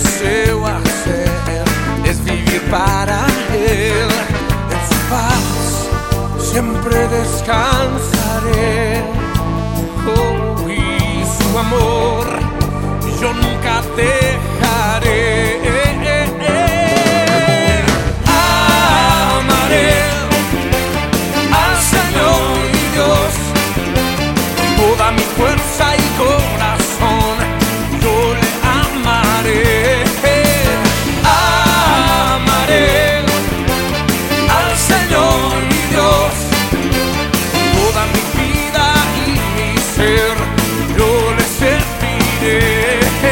deseo hacer es vivir para Él. En su paz siempre descansaré. Oh, y su amor yo nunca dejaré. Amaré al Señor mi Dios, toda mi fuerza y corazón yo le amaré. Amaré al Señor mi Dios, toda mi vida y mi ser yo le serviré.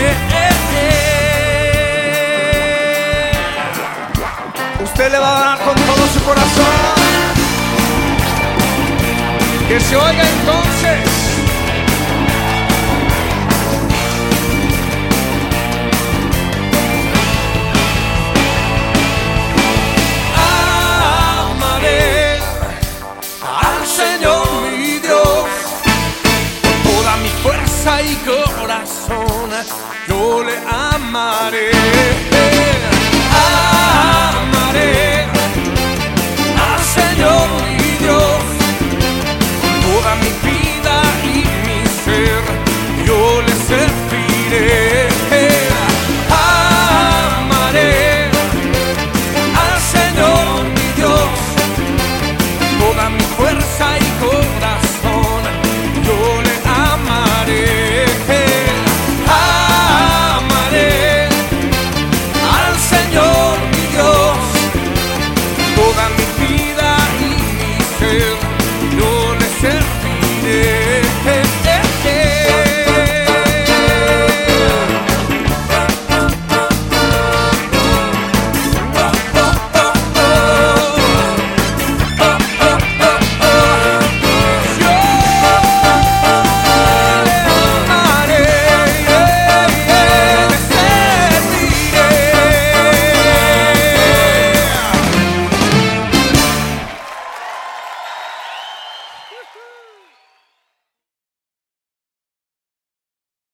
Usted le va a dar con todo su corazón. Que se oiga entonces. Amaré al Señor mi Dios, con toda mi fuerza y corazón yo le amaré.